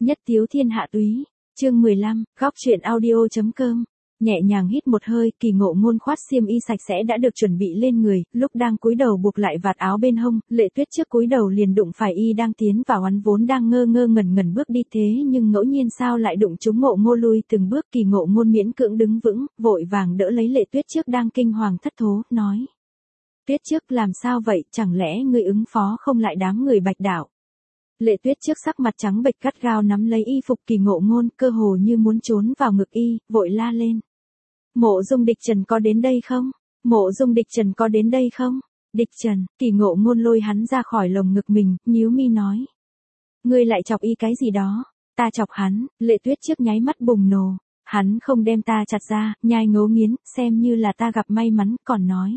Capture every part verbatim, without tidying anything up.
Nhất tiếu thiên hạ túy, chương mười lăm, góc truyện audio.com. Nhẹ nhàng hít một hơi, Kỳ Ngộ Ngôn khoát xiêm y sạch sẽ đã được chuẩn bị lên người, lúc đang cúi đầu buộc lại vạt áo bên hông, Lệ Tuyết trước cúi đầu liền đụng phải y đang tiến vào, hắn vốn đang ngơ ngơ ngẩn ngẩn bước đi thế nhưng ngẫu nhiên sao lại đụng trúng Ngộ Ngôn lui từng bước. Kỳ Ngộ Ngôn miễn cưỡng đứng vững, vội vàng đỡ lấy Lệ Tuyết trước đang kinh hoàng thất thố, nói: Tuyết trước, làm sao vậy, chẳng lẽ ngươi ứng phó không lại đám người Bạch Đạo? Lệ Tuyết trước sắc mặt trắng bệch gắt gao nắm lấy y phục Kỳ Ngộ Ngôn, cơ hồ như muốn trốn vào ngực y, vội la lên: Mộ Dung Địch Trần có đến đây không? Mộ Dung Địch Trần có đến đây không? Địch Trần, Kỳ Ngộ Ngôn lôi hắn ra khỏi lồng ngực mình, nhíu mi nói: Ngươi lại chọc y cái gì đó? Ta chọc hắn. Lệ Tuyết trước nháy mắt bùng nổ: Hắn không đem ta chặt ra, nhai ngấu nghiến, xem như là ta gặp may mắn, còn nói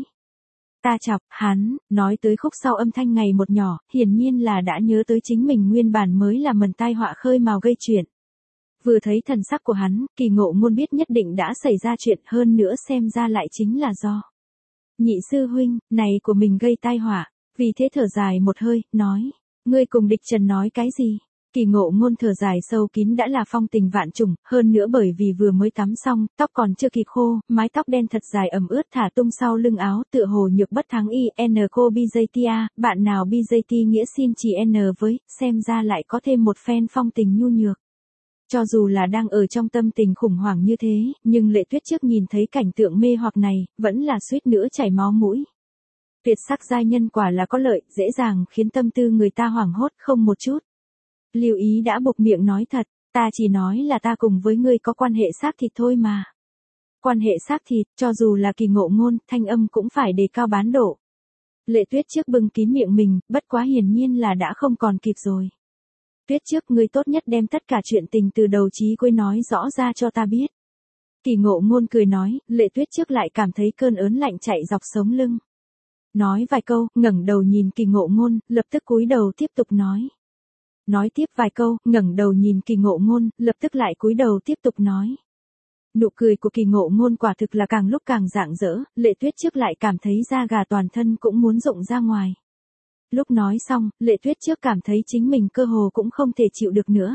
ta chọc hắn. Nói tới khúc sau âm thanh ngày một nhỏ, hiển nhiên là đã nhớ tới chính mình nguyên bản mới là mầm tai họa khơi mào gây chuyện. Vừa thấy thần sắc của hắn, Kỳ Ngộ Ngôn biết nhất định đã xảy ra chuyện, hơn nữa xem ra lại chính là do nhị sư huynh này của mình gây tai họa. Vì thế thở dài một hơi, nói: Ngươi cùng Địch Trần nói cái gì? Kỳ Ngộ Ngôn thở dài sâu kín, đã là phong tình vạn trùng, hơn nữa bởi vì vừa mới tắm xong, tóc còn chưa kịp khô, mái tóc đen thật dài ẩm ướt thả tung sau lưng áo, tựa hồ nhược bất thắng y. N cô B J T A, bạn nào B J T nghĩa xin chỉ N với, xem ra lại có thêm một phen phong tình nhu nhược. Cho dù là đang ở trong tâm tình khủng hoảng như thế, nhưng Lệ Tuyết trước nhìn thấy cảnh tượng mê hoặc này, vẫn là suýt nữa chảy máu mũi. Tuyệt sắc giai nhân quả là có lợi, dễ dàng khiến tâm tư người ta hoảng hốt không một chút lưu ý đã buộc miệng nói thật: Ta chỉ nói là ta cùng với ngươi có quan hệ xác thịt thôi mà. Quan hệ xác thịt, cho dù là Kỳ Ngộ Ngôn, thanh âm cũng phải đề cao bán độ. Lệ Tuyết trước bưng kín miệng mình, bất quá hiển nhiên là đã không còn kịp rồi. Tuyết trước, ngươi tốt nhất đem tất cả chuyện tình từ đầu chí cuối nói rõ ra cho ta biết. Kỳ Ngộ Ngôn cười nói. Lệ Tuyết trước lại cảm thấy cơn ớn lạnh chạy dọc sống lưng. Nói vài câu, ngẩng đầu nhìn Kỳ Ngộ Ngôn, lập tức cúi đầu tiếp tục nói. Nói tiếp vài câu, ngẩng đầu nhìn Kỳ Ngộ Ngôn, lập tức lại cúi đầu tiếp tục nói. Nụ cười của Kỳ Ngộ Ngôn quả thực là càng lúc càng rạng rỡ, Lệ Tuyết trước lại cảm thấy da gà toàn thân cũng muốn rụng ra ngoài. Lúc nói xong, Lệ Tuyết trước cảm thấy chính mình cơ hồ cũng không thể chịu được nữa.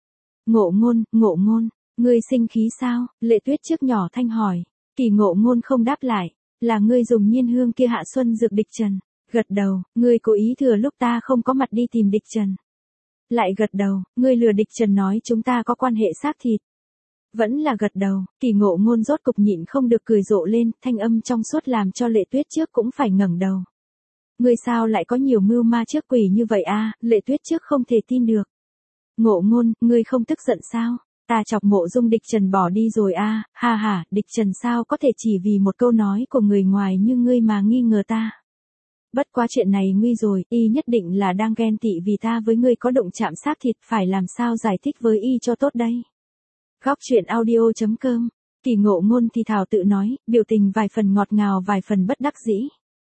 Ngộ Ngôn, Ngộ Ngôn, ngươi sinh khí sao? Lệ Tuyết trước nhỏ thanh hỏi. Kỳ Ngộ Ngôn không đáp lại. Là ngươi dùng nhiên hương kia hạ xuân dược Địch Trần. Gật đầu. Ngươi cố ý thừa lúc ta không có mặt đi tìm Địch Trần. Lại gật đầu. Ngươi lừa Địch Trần nói chúng ta có quan hệ xác thịt. Vẫn là gật đầu. Kỳ Ngộ Ngôn rốt cục nhịn không được cười rộ lên, thanh âm trong suốt làm cho Lệ Tuyết trước cũng phải ngẩng đầu. Ngươi sao lại có nhiều mưu ma trước quỷ như vậy a? Lệ Tuyết trước không thể tin được. Ngộ Ngôn, ngươi không tức giận sao? Ta chọc Mộ Dung Địch Trần bỏ đi rồi a? Ha ha, Địch Trần sao có thể chỉ vì một câu nói của người ngoài như ngươi mà nghi ngờ ta? Bất quá chuyện này nguy rồi, y nhất định là đang ghen tị vì ta với ngươi có động chạm xác thịt, phải làm sao giải thích với y cho tốt đây? Góc truyện audio.com. Kỳ Ngộ Ngôn thì thào tự nói, biểu tình vài phần ngọt ngào vài phần bất đắc dĩ.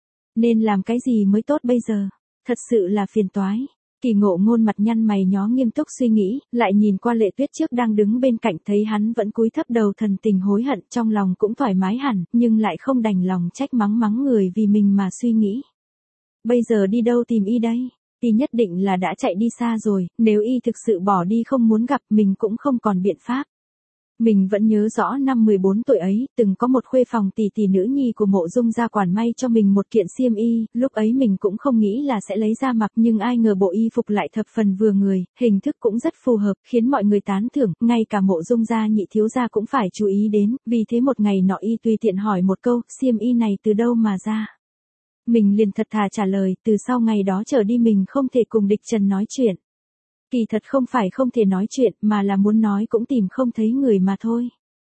Nên làm cái gì mới tốt bây giờ? Thật sự là phiền toái. Kỳ Ngộ Ngôn mặt nhăn mày nhó nghiêm túc suy nghĩ, lại nhìn qua Lệ Tuyết trước đang đứng bên cạnh, thấy hắn vẫn cúi thấp đầu thần tình hối hận, trong lòng cũng thoải mái hẳn, nhưng lại không đành lòng trách mắng mắng người vì mình mà suy nghĩ. Bây giờ đi đâu tìm y đây? Y nhất định là đã chạy đi xa rồi, nếu y thực sự bỏ đi không muốn gặp mình cũng không còn biện pháp. Mình vẫn nhớ rõ năm mười bốn tuổi ấy, từng có một khuê phòng tỷ tỷ nữ nhi của Mộ Dung gia quản may cho mình một kiện xiêm y, lúc ấy mình cũng không nghĩ là sẽ lấy ra mặc, nhưng ai ngờ bộ y phục lại thập phần vừa người, hình thức cũng rất phù hợp, khiến mọi người tán thưởng, ngay cả Mộ Dung gia nhị thiếu gia cũng phải chú ý đến, vì thế một ngày nọ y tùy tiện hỏi một câu, xiêm y này từ đâu mà ra? Mình liền thật thà trả lời, từ sau ngày đó trở đi mình không thể cùng Địch Trần nói chuyện. Kỳ thật không phải không thể nói chuyện, mà là muốn nói cũng tìm không thấy người mà thôi.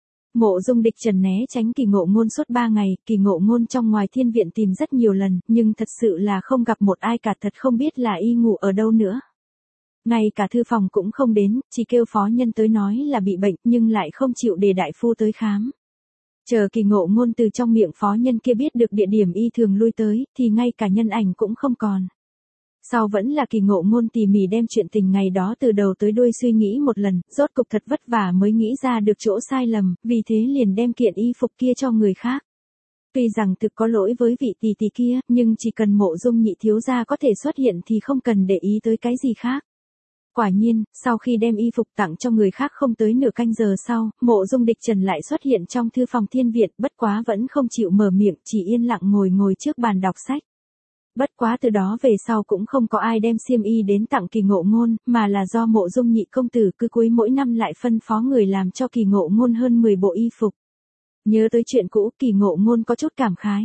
Mộ Dung Địch Trần né tránh Kỳ Ngộ Ngôn suốt ba ngày, Kỳ Ngộ Ngôn trong ngoài thiên viện tìm rất nhiều lần, nhưng thật sự là không gặp một ai cả, thật không biết là y ngủ ở đâu nữa. Ngay cả thư phòng cũng không đến, chỉ kêu phó nhân tới nói là bị bệnh, nhưng lại không chịu để đại phu tới khám. Chờ Kỳ Ngộ Ngôn từ trong miệng phó nhân kia biết được địa điểm y thường lui tới, thì ngay cả nhân ảnh cũng không còn. Sau vẫn là Kỳ Ngộ Ngôn tỉ mỉ đem chuyện tình ngày đó từ đầu tới đuôi suy nghĩ một lần, rốt cục thật vất vả mới nghĩ ra được chỗ sai lầm, vì thế liền đem kiện y phục kia cho người khác. Tuy rằng thực có lỗi với vị tỷ tỷ kia, nhưng chỉ cần Mộ Dung nhị thiếu gia có thể xuất hiện thì không cần để ý tới cái gì khác. Quả nhiên, sau khi đem y phục tặng cho người khác không tới nửa canh giờ sau, Mộ Dung Địch Trần lại xuất hiện trong thư phòng Thiên Viện, bất quá vẫn không chịu mở miệng, chỉ yên lặng ngồi ngồi trước bàn đọc sách. Bất quá từ đó về sau cũng không có ai đem xiêm y đến tặng Kỳ Ngộ Ngôn, mà là do Mộ Dung nhị công tử cứ cuối mỗi năm lại phân phó người làm cho Kỳ Ngộ Ngôn hơn mười bộ y phục. Nhớ tới chuyện cũ, Kỳ Ngộ Ngôn có chút cảm khái.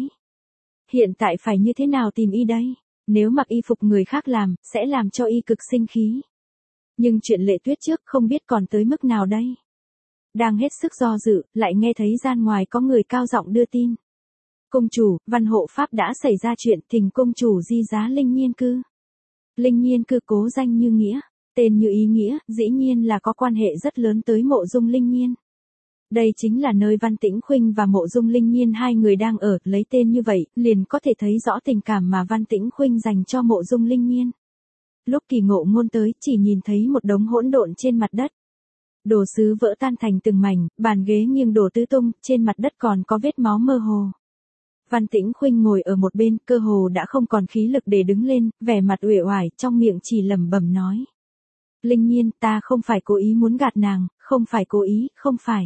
Hiện tại phải như thế nào tìm y đây? Nếu mặc y phục người khác làm, sẽ làm cho y cực sinh khí. Nhưng chuyện Lệ Tuyết trước không biết còn tới mức nào đây. Đang hết sức do dự, lại nghe thấy gian ngoài có người cao giọng đưa tin. Công chủ, Văn Hộ Pháp đã xảy ra chuyện, thỉnh công chủ di giá Linh Nhiên Cư. Linh Nhiên Cư cố danh như nghĩa, tên như ý nghĩa, dĩ nhiên là có quan hệ rất lớn tới Mộ Dung Linh Nhiên. Đây chính là nơi Văn Tĩnh Khuynh và Mộ Dung Linh Nhiên hai người đang ở, lấy tên như vậy, liền có thể thấy rõ tình cảm mà Văn Tĩnh Khuynh dành cho Mộ Dung Linh Nhiên. Lúc Kỳ Ngộ Ngôn tới, chỉ nhìn thấy một đống hỗn độn trên mặt đất. Đồ sứ vỡ tan thành từng mảnh, bàn ghế nghiêng đổ tứ tung, trên mặt đất còn có vết máu mơ hồ. Văn Tĩnh Khuynh ngồi ở một bên, cơ hồ đã không còn khí lực để đứng lên, vẻ mặt uể oải, trong miệng chỉ lẩm bẩm nói. Linh Nhiên, ta không phải cố ý muốn gạt nàng, không phải cố ý, không phải.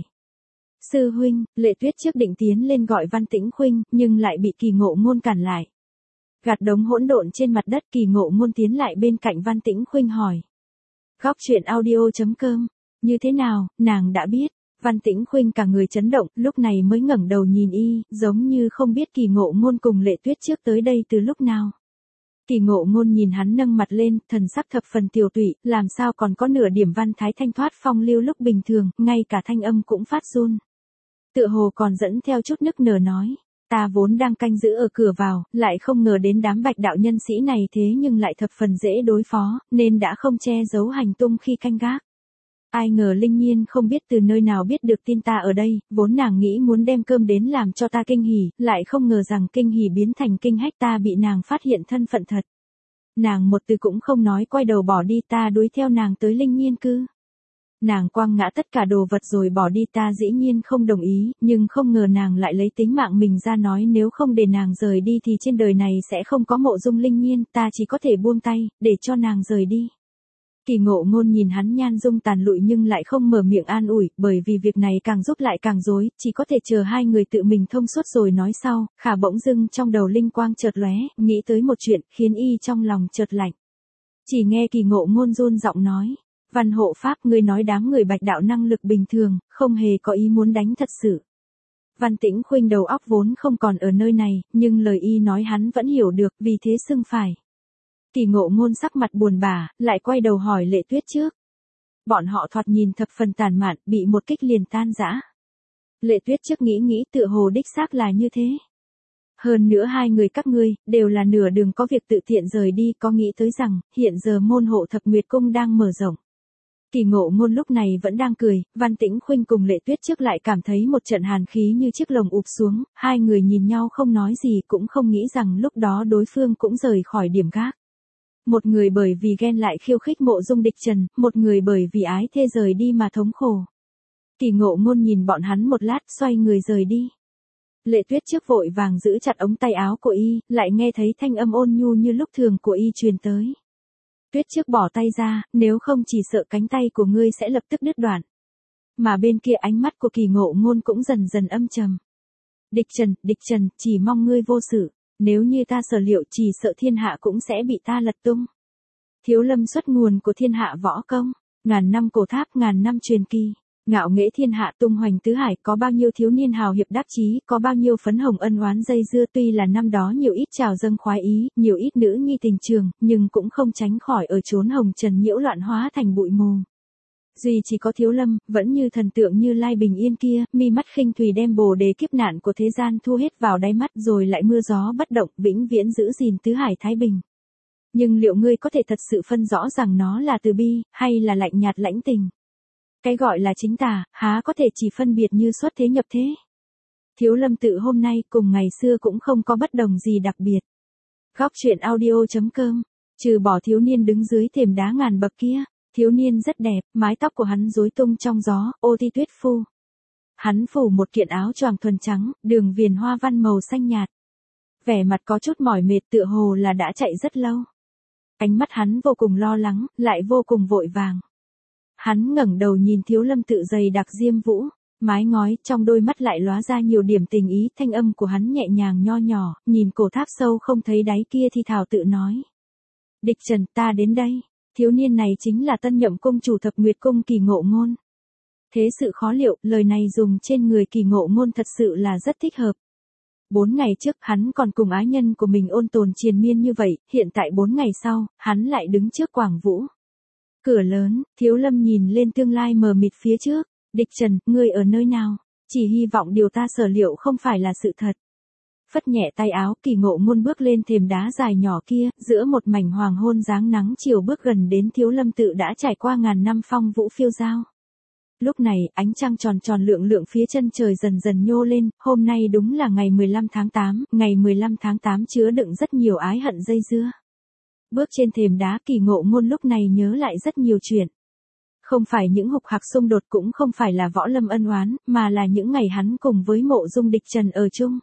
Sư huynh, Lệ Tuyết trước định tiến lên gọi Văn Tĩnh Khuynh, nhưng lại bị Kỳ Ngộ Ngôn cản lại. Gạt đống hỗn độn trên mặt đất, Kỳ Ngộ Ngôn tiến lại bên cạnh Văn Tĩnh Khuynh hỏi. Góc truyện audio chấm com, như thế nào, nàng đã biết. Văn Tĩnh Khuynh cả người chấn động, lúc này mới ngẩng đầu nhìn y, giống như không biết Kỳ Ngộ Ngôn cùng Lệ Tuyết trước tới đây từ lúc nào. Kỳ Ngộ Ngôn nhìn hắn nâng mặt lên, thần sắc thập phần tiều tụy, làm sao còn có nửa điểm văn thái thanh thoát phong lưu lúc bình thường, ngay cả thanh âm cũng phát run. Tựa hồ còn dẫn theo chút nức nở nói, ta vốn đang canh giữ ở cửa vào, lại không ngờ đến đám Bạch đạo nhân sĩ này thế nhưng lại thập phần dễ đối phó, nên đã không che giấu hành tung khi canh gác. Ai ngờ Linh Nhiên không biết từ nơi nào biết được tin ta ở đây, vốn nàng nghĩ muốn đem cơm đến làm cho ta kinh hỉ, lại không ngờ rằng kinh hỉ biến thành kinh hách, ta bị nàng phát hiện thân phận thật. Nàng một từ cũng không nói, quay đầu bỏ đi, ta đuổi theo nàng tới Linh Nhiên Cư. Nàng quăng ngã tất cả đồ vật rồi bỏ đi, ta dĩ nhiên không đồng ý, nhưng không ngờ nàng lại lấy tính mạng mình ra nói nếu không để nàng rời đi thì trên đời này sẽ không có Mộ Dung Linh Nhiên, ta chỉ có thể buông tay, để cho nàng rời đi. Kỳ Ngộ Ngôn nhìn hắn nhan dung tàn lụi nhưng lại không mở miệng an ủi, bởi vì việc này càng giúp lại càng rối, chỉ có thể chờ hai người tự mình thông suốt rồi nói sau. Khả bỗng dưng trong đầu linh quang chợt lóe, nghĩ tới một chuyện, khiến y trong lòng chợt lạnh. Chỉ nghe Kỳ Ngộ Ngôn run giọng nói, Văn Hộ Pháp, ngươi nói đám người Bạch đạo năng lực bình thường, không hề có ý muốn đánh thật sự. Văn Tĩnh Khuynh đầu óc vốn không còn ở nơi này, nhưng lời y nói hắn vẫn hiểu được, vì thế xưng phải. Kỳ Ngộ Ngôn sắc mặt buồn bã, lại quay đầu hỏi Lệ Tuyết trước. Bọn họ thoạt nhìn thập phần tàn mạn, bị một kích liền tan rã. Lệ Tuyết trước nghĩ nghĩ, tựa hồ đích xác là như thế. Hơn nữa hai người các ngươi, đều là nửa đường có việc tự tiện rời đi, có nghĩ tới rằng, hiện giờ môn hộ Thập Nguyệt Cung đang mở rộng. Kỳ Ngộ Ngôn lúc này vẫn đang cười, Văn Tĩnh Khuynh cùng Lệ Tuyết trước lại cảm thấy một trận hàn khí như chiếc lồng ụp xuống, hai người nhìn nhau không nói gì, cũng không nghĩ rằng lúc đó đối phương cũng rời khỏi điểm gác. Một người bởi vì ghen lại khiêu khích Mộ Dung Địch Trần, một người bởi vì ái thê rời đi mà thống khổ. Kỳ Ngộ Ngôn nhìn bọn hắn một lát, xoay người rời đi. Lệ Tuyết trước vội vàng giữ chặt ống tay áo của y, lại nghe thấy thanh âm ôn nhu như lúc thường của y truyền tới. Tuyết trước bỏ tay ra, nếu không chỉ sợ cánh tay của ngươi sẽ lập tức đứt đoạn. Mà bên kia ánh mắt của Kỳ Ngộ Ngôn cũng dần dần âm trầm. Địch Trần, Địch Trần, chỉ mong ngươi vô sự. Nếu như ta sở liệu, chỉ sợ thiên hạ cũng sẽ bị ta lật tung. Thiếu Lâm xuất nguồn của thiên hạ võ công, ngàn năm cổ tháp, ngàn năm truyền kỳ, ngạo nghễ thiên hạ tung hoành tứ hải, có bao nhiêu thiếu niên hào hiệp đắc chí, có bao nhiêu phấn hồng ân oán dây dưa, tuy là năm đó nhiều ít trào dâng khoái ý, nhiều ít nữ nhi tình trường, nhưng cũng không tránh khỏi ở chốn hồng trần nhiễu loạn hóa thành bụi mù. Duy chỉ có Thiếu Lâm, vẫn như thần tượng Như Lai bình yên kia, mi mắt khinh thủy đem bồ đề kiếp nạn của thế gian thu hết vào đáy mắt, rồi lại mưa gió bất động, vĩnh viễn giữ gìn tứ hải thái bình. Nhưng liệu ngươi có thể thật sự phân rõ rằng nó là từ bi, hay là lạnh nhạt lãnh tình? Cái gọi là chính tà, há có thể chỉ phân biệt như xuất thế nhập thế? Thiếu Lâm tự hôm nay cùng ngày xưa cũng không có bất đồng gì đặc biệt. Góc truyện audio chấm com, trừ bỏ thiếu niên đứng dưới thềm đá ngàn bậc kia. Thiếu niên rất đẹp, mái tóc của hắn rối tung trong gió, ô ti tuyết phu. Hắn phủ một kiện áo choàng thuần trắng, đường viền hoa văn màu xanh nhạt. Vẻ mặt có chút mỏi mệt, tựa hồ là đã chạy rất lâu. Ánh mắt hắn vô cùng lo lắng, lại vô cùng vội vàng. Hắn ngẩng đầu nhìn Thiếu Lâm Tự dày đặc diêm vũ, mái ngói, trong đôi mắt lại lóa ra nhiều điểm tình ý, thanh âm của hắn nhẹ nhàng nho nhỏ, nhìn cổ tháp sâu không thấy đáy kia thì thào tự nói. Địch Trần, ta đến đây. Thiếu niên này chính là tân nhậm cung chủ Thập Nguyệt Cung Kỳ Ngộ Ngôn. Thế sự khó liệu, lời này dùng trên người Kỳ Ngộ Ngôn thật sự là rất thích hợp. Bốn ngày trước hắn còn cùng ái nhân của mình ôn tồn triền miên như vậy, hiện tại bốn ngày sau, hắn lại đứng trước Quảng Vũ. Cửa lớn, Thiếu Lâm nhìn lên tương lai mờ mịt phía trước. Địch Trần, ngươi ở nơi nào? Chỉ hy vọng điều ta sở liệu không phải là sự thật. Phất nhẹ tay áo, Kỳ Ngộ Ngôn bước lên thềm đá dài nhỏ kia, giữa một mảnh hoàng hôn dáng nắng chiều bước gần đến Thiếu Lâm Tự đã trải qua ngàn năm phong vũ phiêu dao. Lúc này, ánh trăng tròn tròn lượng lượng phía chân trời dần dần nhô lên, hôm nay đúng là ngày mười lăm tháng tám, ngày mười lăm tháng tám chứa đựng rất nhiều ái hận dây dưa. Bước trên thềm đá, Kỳ Ngộ Ngôn lúc này nhớ lại rất nhiều chuyện. Không phải những hục hạc xung đột, cũng không phải là võ lâm ân oán, mà là những ngày hắn cùng với Mộ Dung Địch Trần ở chung.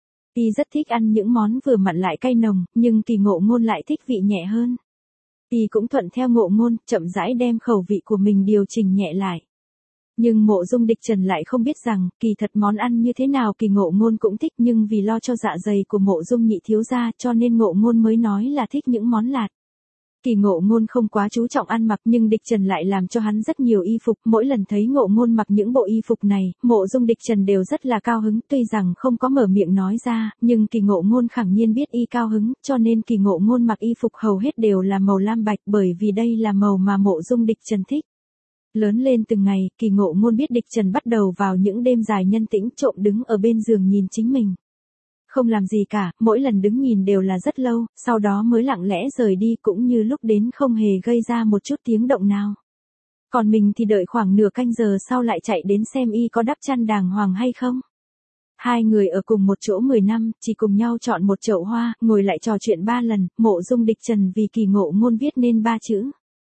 Y rất thích ăn những món vừa mặn lại cay nồng, nhưng Kỳ Ngộ Ngôn lại thích vị nhẹ hơn. Y cũng thuận theo Ngộ Ngôn, chậm rãi đem khẩu vị của mình điều chỉnh nhẹ lại. Nhưng Mộ Dung Địch Trần lại không biết rằng, kỳ thật món ăn như thế nào Kỳ Ngộ Ngôn cũng thích, nhưng vì lo cho dạ dày của Mộ Dung nhị thiếu gia cho nên Ngộ Ngôn mới nói là thích những món lạt. Kỳ Ngộ Ngôn không quá chú trọng ăn mặc, nhưng Địch Trần lại làm cho hắn rất nhiều y phục, mỗi lần thấy Ngộ Ngôn mặc những bộ y phục này, Mộ Dung Địch Trần đều rất là cao hứng, tuy rằng không có mở miệng nói ra, nhưng Kỳ Ngộ Ngôn khẳng nhiên biết y cao hứng, cho nên Kỳ Ngộ Ngôn mặc y phục hầu hết đều là màu lam bạch, bởi vì đây là màu mà Mộ Dung Địch Trần thích. Lớn lên từng ngày, Kỳ Ngộ Ngôn biết Địch Trần bắt đầu vào những đêm dài nhân tĩnh trộm đứng ở bên giường nhìn chính mình. Không làm gì cả, mỗi lần đứng nhìn đều là rất lâu, sau đó mới lặng lẽ rời đi, cũng như lúc đến không hề gây ra một chút tiếng động nào. Còn mình thì đợi khoảng nửa canh giờ sau lại chạy đến xem y có đắp chăn đàng hoàng hay không. Hai người ở cùng một chỗ mười năm, chỉ cùng nhau chọn một chậu hoa, ngồi lại trò chuyện ba lần, Mộ Dung Địch Trần vì Kỳ Ngộ Ngôn viết nên ba chữ.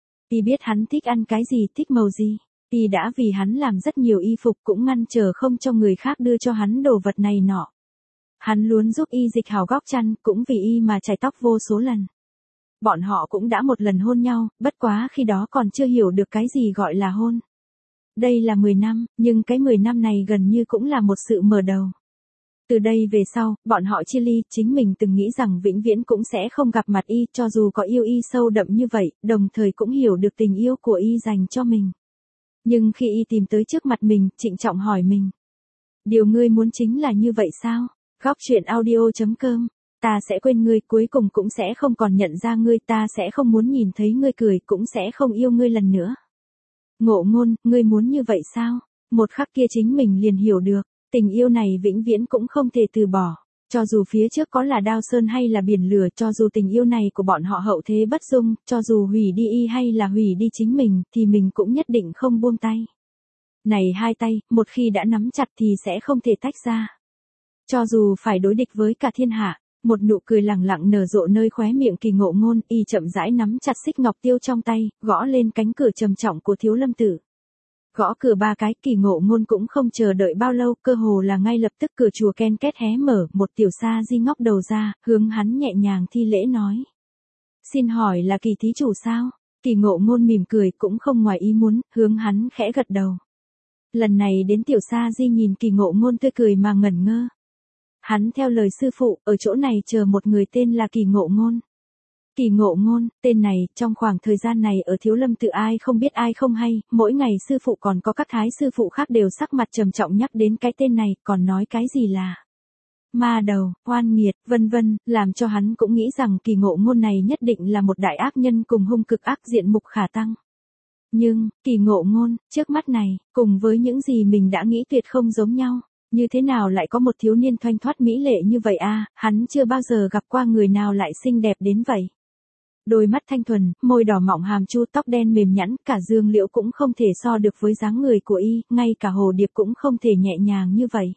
Y biết hắn thích ăn cái gì, thích màu gì. Y đã vì hắn làm rất nhiều y phục, cũng ngăn trở không cho người khác đưa cho hắn đồ vật này nọ. Hắn luôn giúp y dịch hào góc chăn, cũng vì y mà chải tóc vô số lần. Bọn họ cũng đã một lần hôn nhau, bất quá khi đó còn chưa hiểu được cái gì gọi là hôn. Đây là mười năm, nhưng cái mười năm này gần như cũng là một sự mở đầu. Từ đây về sau, bọn họ chia ly, chính mình từng nghĩ rằng vĩnh viễn cũng sẽ không gặp mặt y, cho dù có yêu y sâu đậm như vậy, đồng thời cũng hiểu được tình yêu của y dành cho mình. Nhưng khi y tìm tới trước mặt mình, trịnh trọng hỏi mình. Điều ngươi muốn chính là như vậy sao? Góc truyện audio chấm com. Ta sẽ quên ngươi, cuối cùng cũng sẽ không còn nhận ra ngươi, ta sẽ không muốn nhìn thấy ngươi cười, cũng sẽ không yêu ngươi lần nữa. Ngộ Ngôn, ngươi muốn như vậy sao? Một khắc kia chính mình liền hiểu được, tình yêu này vĩnh viễn cũng không thể từ bỏ. Cho dù phía trước có là đao sơn hay là biển lửa, cho dù tình yêu này của bọn họ hậu thế bất dung, cho dù hủy đi y hay là hủy đi chính mình, thì mình cũng nhất định không buông tay. Này hai tay, một khi đã nắm chặt thì sẽ không thể tách ra. Cho dù phải đối địch với cả thiên hạ, một nụ cười lẳng lặng nở rộ nơi khóe miệng Kỳ Ngộ Ngôn, y chậm rãi nắm chặt xích ngọc tiêu trong tay, gõ lên cánh cửa trầm trọng của Thiếu Lâm Tự. Gõ cửa ba cái, Kỳ Ngộ Ngôn cũng không chờ đợi bao lâu, cơ hồ là ngay lập tức cửa chùa ken két hé mở, một tiểu sa di ngóc đầu ra, hướng hắn nhẹ nhàng thi lễ nói. Xin hỏi là Kỳ thí chủ sao? Kỳ Ngộ Ngôn mỉm cười, cũng không ngoài ý muốn, hướng hắn khẽ gật đầu. Lần này đến tiểu sa di nhìn Kỳ Ngộ Ngôn tươi cười mà ngẩn ngơ. Hắn theo lời sư phụ, ở chỗ này chờ một người tên là Kỳ Ngộ Ngôn. Kỳ Ngộ Ngôn, tên này, trong khoảng thời gian này ở Thiếu Lâm Tự ai không biết ai không hay, mỗi ngày sư phụ còn có các thái sư phụ khác đều sắc mặt trầm trọng nhắc đến cái tên này, còn nói cái gì là ma đầu, oan nghiệt, vân vân, làm cho hắn cũng nghĩ rằng Kỳ Ngộ Ngôn này nhất định là một đại ác nhân cùng hung cực ác diện mục khả tăng. Nhưng, Kỳ Ngộ Ngôn, trước mắt này, cùng với những gì mình đã nghĩ tuyệt không giống nhau. Như thế nào lại có một thiếu niên thoanh thoát mỹ lệ như vậy a? À, hắn chưa bao giờ gặp qua người nào lại xinh đẹp đến vậy. Đôi mắt thanh thuần, môi đỏ mọng hàm chu, tóc đen mềm nhẵn, cả Dương Liễu cũng không thể so được với dáng người của y, ngay cả Hồ Điệp cũng không thể nhẹ nhàng như vậy.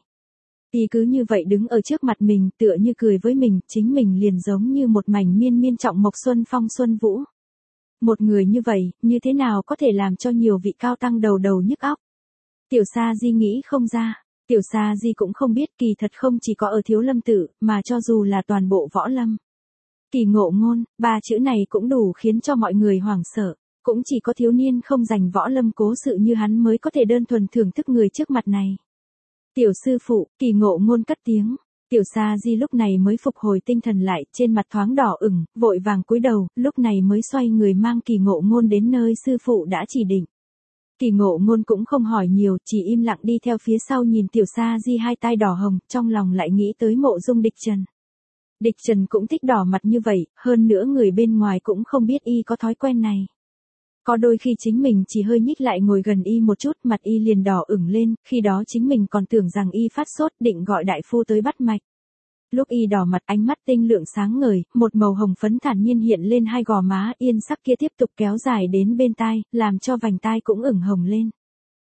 Y cứ như vậy đứng ở trước mặt mình, tựa như cười với mình, chính mình liền giống như một mảnh miên miên trọng mộc xuân phong xuân vũ. Một người như vậy, như thế nào có thể làm cho nhiều vị cao tăng đầu đầu nhức óc? Tiểu Sa Di nghĩ không ra. Tiểu Sa Di cũng không biết, kỳ thật không chỉ có ở Thiếu Lâm Tự, mà cho dù là toàn bộ võ lâm. Kỳ ngộ ngôn, ba chữ này cũng đủ khiến cho mọi người hoảng sợ. Cũng chỉ có thiếu niên không dành võ lâm cố sự như hắn mới có thể đơn thuần thưởng thức người trước mặt này. Tiểu sư phụ, Kỳ ngộ ngôn cất tiếng. Tiểu Sa Di lúc này mới phục hồi tinh thần lại, trên mặt thoáng đỏ ửng, vội vàng cúi đầu, lúc này mới xoay người mang Kỳ ngộ ngôn đến nơi sư phụ đã chỉ định. Kỳ ngộ ngôn cũng không hỏi nhiều, chỉ im lặng đi theo phía sau nhìn Tiểu Sa Di hai tai đỏ hồng, trong lòng lại nghĩ tới Mộ Dung Địch Trần. Địch Trần cũng thích đỏ mặt như vậy, hơn nữa người bên ngoài cũng không biết y có thói quen này. Có đôi khi chính mình chỉ hơi nhích lại ngồi gần y một chút, mặt y liền đỏ ửng lên, khi đó chính mình còn tưởng rằng y phát sốt, định gọi đại phu tới bắt mạch. Lúc y đỏ mặt, ánh mắt tinh lượng sáng ngời, một màu hồng phấn thản nhiên hiện lên hai gò má, yên sắc kia tiếp tục kéo dài đến bên tai, làm cho vành tai cũng ửng hồng lên.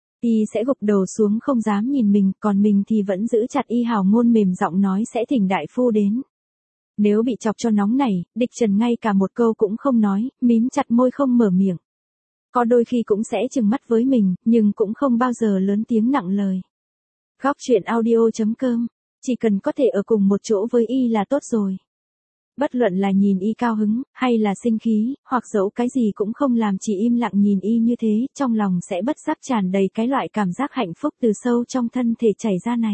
Y sẽ gục đầu xuống không dám nhìn mình, còn mình thì vẫn giữ chặt y, hào ngôn mềm giọng nói sẽ thỉnh đại phu đến. Nếu bị chọc cho nóng này, Địch Trần ngay cả một câu cũng không nói, mím chặt môi không mở miệng. Có đôi khi cũng sẽ trừng mắt với mình, nhưng cũng không bao giờ lớn tiếng nặng lời. Góc truyện audio chấm com, chỉ cần có thể ở cùng một chỗ với y là tốt rồi. Bất luận là nhìn y cao hứng, hay là sinh khí, hoặc dẫu cái gì cũng không làm, chỉ im lặng nhìn y như thế, trong lòng sẽ bất giác tràn đầy cái loại cảm giác hạnh phúc từ sâu trong thân thể chảy ra này.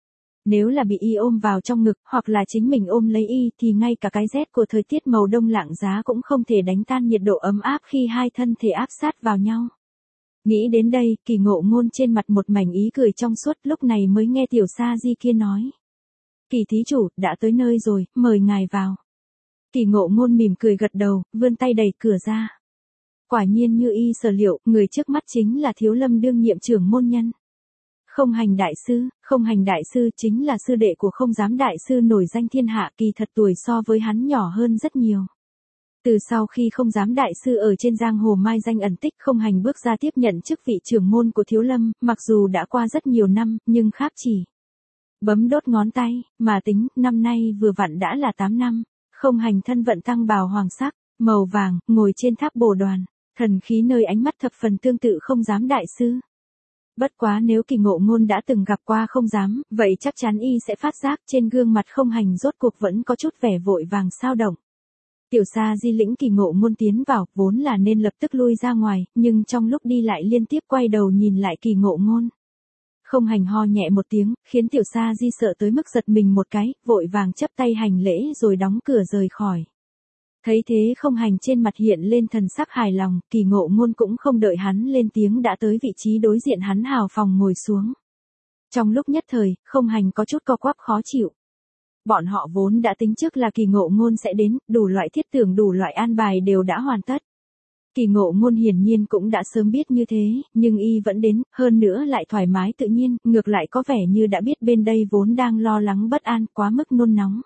Nếu là bị y ôm vào trong ngực, hoặc là chính mình ôm lấy y, thì ngay cả cái rét của thời tiết màu đông lạng giá cũng không thể đánh tan nhiệt độ ấm áp khi hai thân thể áp sát vào nhau. Nghĩ đến đây, Kỳ ngộ ngôn trên mặt một mảnh ý cười trong suốt, lúc này mới nghe Tiểu Sa Di kia nói. Kỳ thí chủ, đã tới nơi rồi, mời ngài vào. Kỳ ngộ ngôn mỉm cười gật đầu, vươn tay đẩy cửa ra. Quả nhiên như y sở liệu, người trước mắt chính là Thiếu Lâm đương nhiệm trưởng môn nhân. Không Hành đại sư, Không Hành đại sư chính là sư đệ của Không Giám đại sư nổi danh thiên hạ, kỳ thật tuổi so với hắn nhỏ hơn rất nhiều. Từ sau khi Không Giám đại sư ở trên giang hồ mai danh ẩn tích, Không Hành bước ra tiếp nhận chức vị trưởng môn của Thiếu Lâm, mặc dù đã qua rất nhiều năm, nhưng khác chỉ bấm đốt ngón tay, mà tính, năm nay vừa vặn đã là tám năm. Không Hành thân vận tăng bào hoàng sắc, màu vàng, ngồi trên tháp bồ đoàn, thần khí nơi ánh mắt thập phần tương tự Không Giám đại sư. Bất quá nếu Kỳ ngộ ngôn đã từng gặp qua Không Giám, vậy chắc chắn y sẽ phát giác trên gương mặt Không Hành rốt cuộc vẫn có chút vẻ vội vàng sao động. Tiểu Sa Di lĩnh Kỳ ngộ ngôn tiến vào, vốn là nên lập tức lui ra ngoài, nhưng trong lúc đi lại liên tiếp quay đầu nhìn lại Kỳ ngộ ngôn. Không Hành ho nhẹ một tiếng, khiến Tiểu Sa Di sợ tới mức giật mình một cái, vội vàng chấp tay hành lễ rồi đóng cửa rời khỏi. Thấy thế Không Hành trên mặt hiện lên thần sắc hài lòng, Kỳ ngộ ngôn cũng không đợi hắn lên tiếng đã tới vị trí đối diện hắn hào phóng ngồi xuống. Trong lúc nhất thời, Không Hành có chút co quắp khó chịu. Bọn họ vốn đã tính trước là Kỳ ngộ ngôn sẽ đến, đủ loại thiết tưởng đủ loại an bài đều đã hoàn tất. Kỳ ngộ ngôn hiển nhiên cũng đã sớm biết như thế, nhưng y vẫn đến, hơn nữa lại thoải mái tự nhiên, ngược lại có vẻ như đã biết bên đây vốn đang lo lắng bất an, quá mức nôn nóng.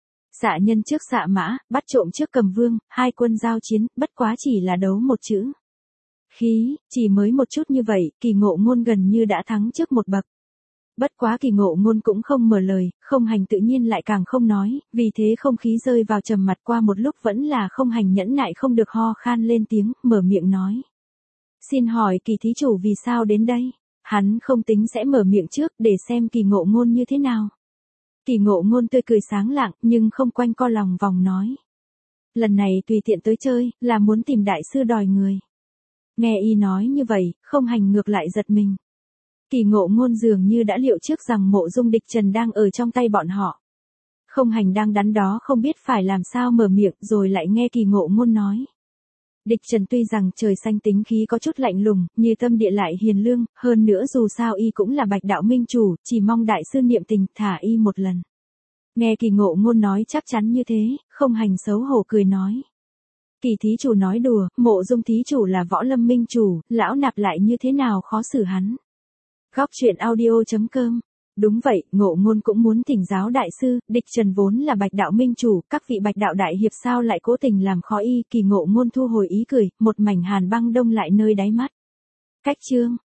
Xạ nhân trước xạ mã, bắt trộm trước cầm vương, hai quân giao chiến, bất quá chỉ là đấu một chữ. Khí, chỉ mới một chút như vậy, Kỳ ngộ ngôn gần như đã thắng trước một bậc. Bất quá Kỳ ngộ ngôn cũng không mở lời, Không Hành tự nhiên lại càng không nói, vì thế không khí rơi vào trầm mặc, qua một lúc vẫn là Không Hành nhẫn nại không được ho khan lên tiếng, mở miệng nói. Xin hỏi Kỳ thí chủ vì sao đến đây? Hắn không tính sẽ mở miệng trước để xem Kỳ ngộ ngôn như thế nào. Kỳ ngộ ngôn tươi cười sáng lạng, nhưng không quanh co lòng vòng nói. Lần này tùy tiện tới chơi, là muốn tìm đại sư đòi người. Nghe y nói như vậy, Không Hành ngược lại giật mình. Kỳ ngộ ngôn dường như đã liệu trước rằng Mộ Dung Địch Trần đang ở trong tay bọn họ. Không Hành đang đắn đo không biết phải làm sao mở miệng, rồi lại nghe Kỳ ngộ ngôn nói. Địch Trần tuy rằng trời xanh tính khí có chút lạnh lùng, như tâm địa lại hiền lương, hơn nữa dù sao y cũng là Bạch đạo minh chủ, chỉ mong đại sư niệm tình, thả y một lần. Nghe Kỳ ngộ ngôn nói chắc chắn như thế, Không Hành xấu hổ cười nói. Kỳ thí chủ nói đùa, Mộ Dung thí chủ là võ lâm minh chủ, lão nạp lại như thế nào khó xử hắn. Góc truyện audio chấm com. Đúng vậy, ngộ ngôn cũng muốn thỉnh giáo đại sư, Địch Trần vốn là Bạch đạo minh chủ, các vị Bạch đạo đại hiệp sao lại cố tình làm khó y. Kỳ ngộ ngôn thu hồi ý cười, một mảnh hàn băng đông lại nơi đáy mắt. Cách chương.